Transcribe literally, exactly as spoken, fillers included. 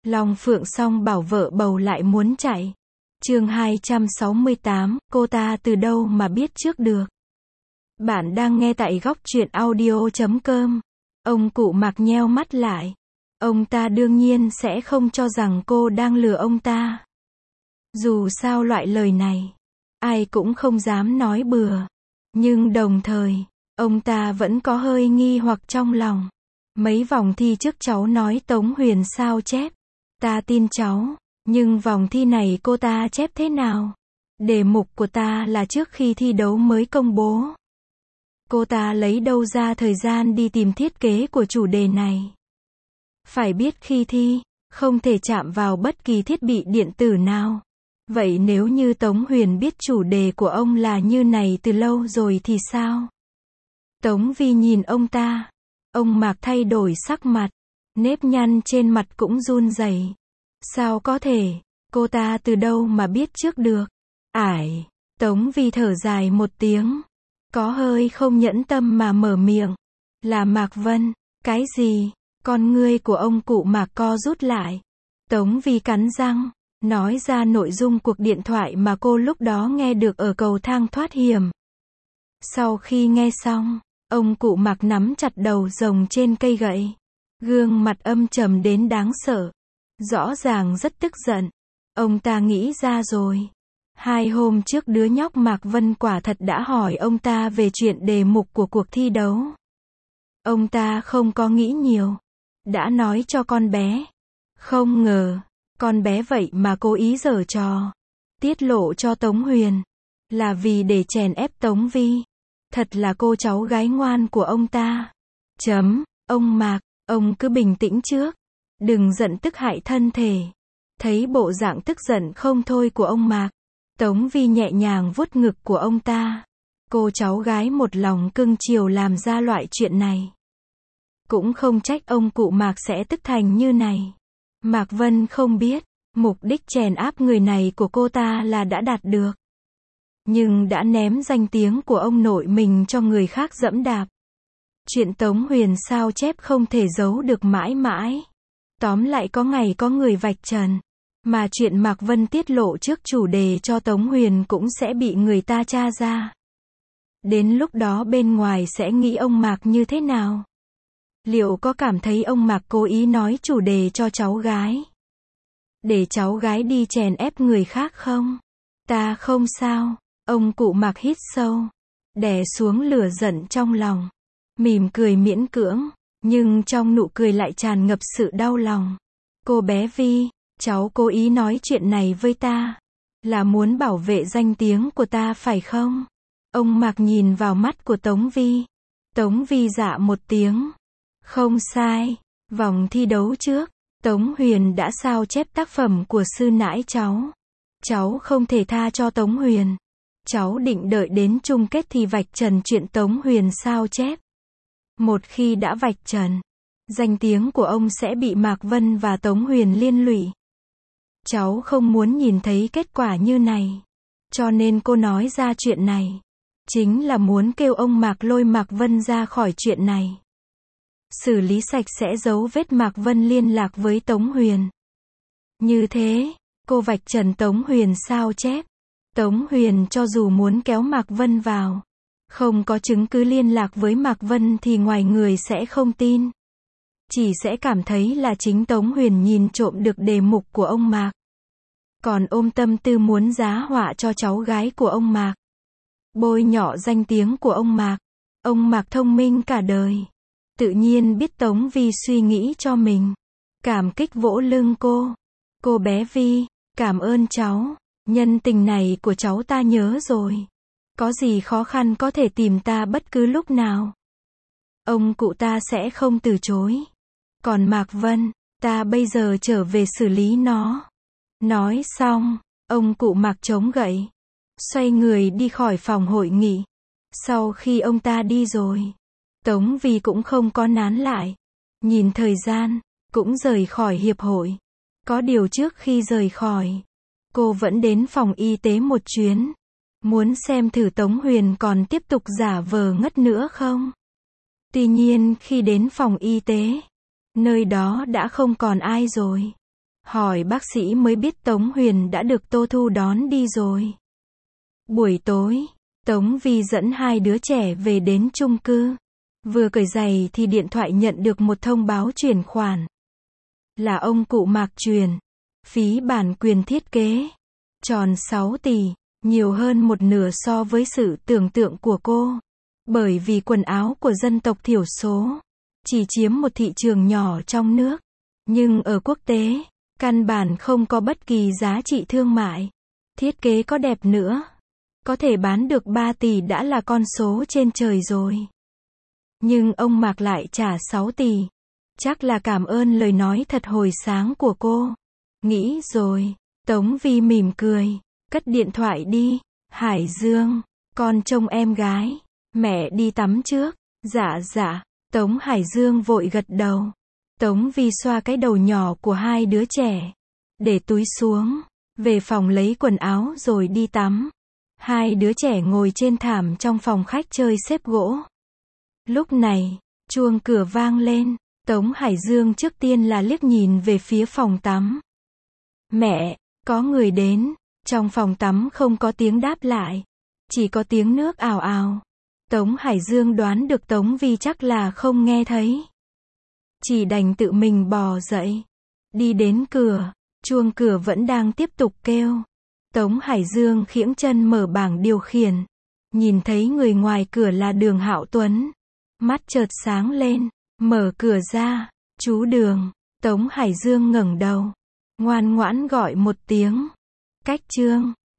Long Phượng Song bảo vợ bầu lại muốn chạy. Chương hai trăm sáu mươi tám, cô ta từ đâu mà biết trước được. Bạn đang nghe tại góc truyện audio chấm com. Ông cụ Mạc nheo mắt lại. Ông ta đương nhiên sẽ không cho rằng cô đang lừa ông ta. Dù sao loại lời này, ai cũng không dám nói bừa. Nhưng đồng thời, ông ta vẫn có hơi nghi hoặc trong lòng. Mấy vòng thi trước cháu nói Tống Huyền sao chép. Ta tin cháu, nhưng vòng thi này cô ta chép thế nào? Đề mục của ta là trước khi thi đấu mới công bố. Cô ta lấy đâu ra thời gian đi tìm thiết kế của chủ đề này? Phải biết khi thi, không thể chạm vào bất kỳ thiết bị điện tử nào. Vậy nếu như Tống Huyền biết chủ đề của ông là như này từ lâu rồi thì sao? Tống Vi nhìn ông ta. Ông Mạc thay đổi sắc mặt. Nếp nhăn trên mặt cũng run rẩy. Sao có thể? Cô ta từ đâu mà biết trước được? Ải. Tống Vi thở dài một tiếng. Có hơi không nhẫn tâm mà mở miệng. Là Mạc Vân. Cái gì? Con ngươi của ông cụ Mạc co rút lại. Tống Vi cắn răng, nói ra nội dung cuộc điện thoại mà cô lúc đó nghe được ở cầu thang thoát hiểm. Sau khi nghe xong, ông cụ Mạc nắm chặt đầu rồng trên cây gậy. Gương mặt âm trầm đến đáng sợ. Rõ ràng rất tức giận. Ông ta nghĩ ra rồi. Hai hôm trước đứa nhóc Mạc Vân quả thật đã hỏi ông ta về chuyện đề mục của cuộc thi đấu. Ông ta không có nghĩ nhiều. Đã nói cho con bé. Không ngờ, con bé vậy mà cố ý giở trò. Tiết lộ cho Tống Huyền. Là vì để chèn ép Tống Vi. Thật là cô cháu gái ngoan của ông ta. Chấm, ông Mạc, ông cứ bình tĩnh trước. Đừng giận tức hại thân thể. Thấy bộ dạng tức giận không thôi của ông Mạc. Tống Vi nhẹ nhàng vuốt ngực của ông ta. Cô cháu gái một lòng cưng chiều làm ra loại chuyện này. Cũng không trách ông cụ Mạc sẽ tức thành như này. Mạc Vân không biết, mục đích chèn áp người này của cô ta là đã đạt được. Nhưng đã ném danh tiếng của ông nội mình cho người khác dẫm đạp. Chuyện Tống Huyền sao chép không thể giấu được mãi mãi. Tóm lại có ngày có người vạch trần. Mà chuyện Mạc Vân tiết lộ trước chủ đề cho Tống Huyền cũng sẽ bị người ta tra ra. Đến lúc đó bên ngoài sẽ nghĩ ông Mạc như thế nào? Liệu có cảm thấy ông Mạc cố ý nói chủ đề cho cháu gái? Để cháu gái đi chèn ép người khác không? Ta không sao. Ông cụ Mạc hít sâu. Đè xuống lửa giận trong lòng. Mỉm cười miễn cưỡng. Nhưng trong nụ cười lại tràn ngập sự đau lòng. Cô bé Vi, cháu cố ý nói chuyện này với ta. Là muốn bảo vệ danh tiếng của ta phải không? Ông Mạc nhìn vào mắt của Tống Vi. Tống Vi dạ một tiếng. Không sai. Vòng thi đấu trước, Tống Huyền đã sao chép tác phẩm của sư nãi cháu. Cháu không thể tha cho Tống Huyền. Cháu định đợi đến chung kết thì vạch trần chuyện Tống Huyền sao chép. Một khi đã vạch trần, danh tiếng của ông sẽ bị Mạc Vân và Tống Huyền liên lụy. Cháu không muốn nhìn thấy kết quả như này. Cho nên cô nói ra chuyện này. Chính là muốn kêu ông Mạc lôi Mạc Vân ra khỏi chuyện này. Xử lý sạch sẽ dấu vết Mạc Vân liên lạc với Tống Huyền. Như thế, cô vạch trần Tống Huyền sao chép. Tống Huyền cho dù muốn kéo Mạc Vân vào, không có chứng cứ liên lạc với Mạc Vân thì ngoài người sẽ không tin. Chỉ sẽ cảm thấy là chính Tống Huyền nhìn trộm được đề mục của ông Mạc. Còn ôm tâm tư muốn giá họa cho cháu gái của ông Mạc. Bôi nhọ danh tiếng của ông Mạc. Ông Mạc thông minh cả đời. Tự nhiên biết Tống Vi suy nghĩ cho mình. Cảm kích vỗ lưng cô. Cô bé Vi, cảm ơn cháu. Nhân tình này của cháu ta nhớ rồi. Có gì khó khăn có thể tìm ta bất cứ lúc nào. Ông cụ ta sẽ không từ chối. Còn Mạc Vân, ta bây giờ trở về xử lý nó. Nói xong, ông cụ Mạc chống gậy. Xoay người đi khỏi phòng hội nghị. Sau khi ông ta đi rồi, Tống Vi cũng không có nán lại. Nhìn thời gian, cũng rời khỏi hiệp hội. Có điều trước khi rời khỏi, cô vẫn đến phòng y tế một chuyến. Muốn xem thử Tống Huyền còn tiếp tục giả vờ ngất nữa không. Tuy nhiên khi đến phòng y tế, nơi đó đã không còn ai rồi. Hỏi bác sĩ mới biết Tống Huyền đã được Tô Thu đón đi rồi. Buổi tối, Tống Vi dẫn hai đứa trẻ về đến chung cư. Vừa cởi giày thì điện thoại nhận được một thông báo chuyển khoản. Là ông cụ Mạc truyền. Phí bản quyền thiết kế. Tròn sáu tỷ, nhiều hơn một nửa so với sự tưởng tượng của cô. Bởi vì quần áo của dân tộc thiểu số chỉ chiếm một thị trường nhỏ trong nước, nhưng ở quốc tế, căn bản không có bất kỳ giá trị thương mại. Thiết kế có đẹp nữa, có thể bán được ba tỷ đã là con số trên trời rồi. Nhưng ông Mạc lại trả sáu tỷ. Chắc là cảm ơn lời nói thật hồi sáng của cô. Nghĩ rồi, Tống Vi mỉm cười, cất điện thoại đi. Hải Dương, con trông em gái. Mẹ đi tắm trước. Dạ dạ. Tống Hải Dương vội gật đầu. Tống Vi xoa cái đầu nhỏ của hai đứa trẻ. Để túi xuống. Về phòng lấy quần áo rồi đi tắm. Hai đứa trẻ ngồi trên thảm trong phòng khách chơi xếp gỗ. Lúc này, chuông cửa vang lên. Tống Hải Dương trước tiên là liếc nhìn về phía phòng tắm. Mẹ, có người đến. Trong phòng tắm không có tiếng đáp lại. Chỉ có tiếng nước ào ào. Tống Hải Dương đoán được Tống Vi chắc là không nghe thấy. Chỉ đành tự mình bò dậy. Đi đến cửa. Chuông cửa vẫn đang tiếp tục kêu. Tống Hải Dương khiễng chân mở bảng điều khiển. Nhìn thấy người ngoài cửa là Đường Hạo Tuấn. Mắt chợt sáng lên. Mở cửa ra. Chú Đường. Tống Hải Dương ngẩng đầu. Ngoan ngoãn gọi một tiếng. Cách Trương.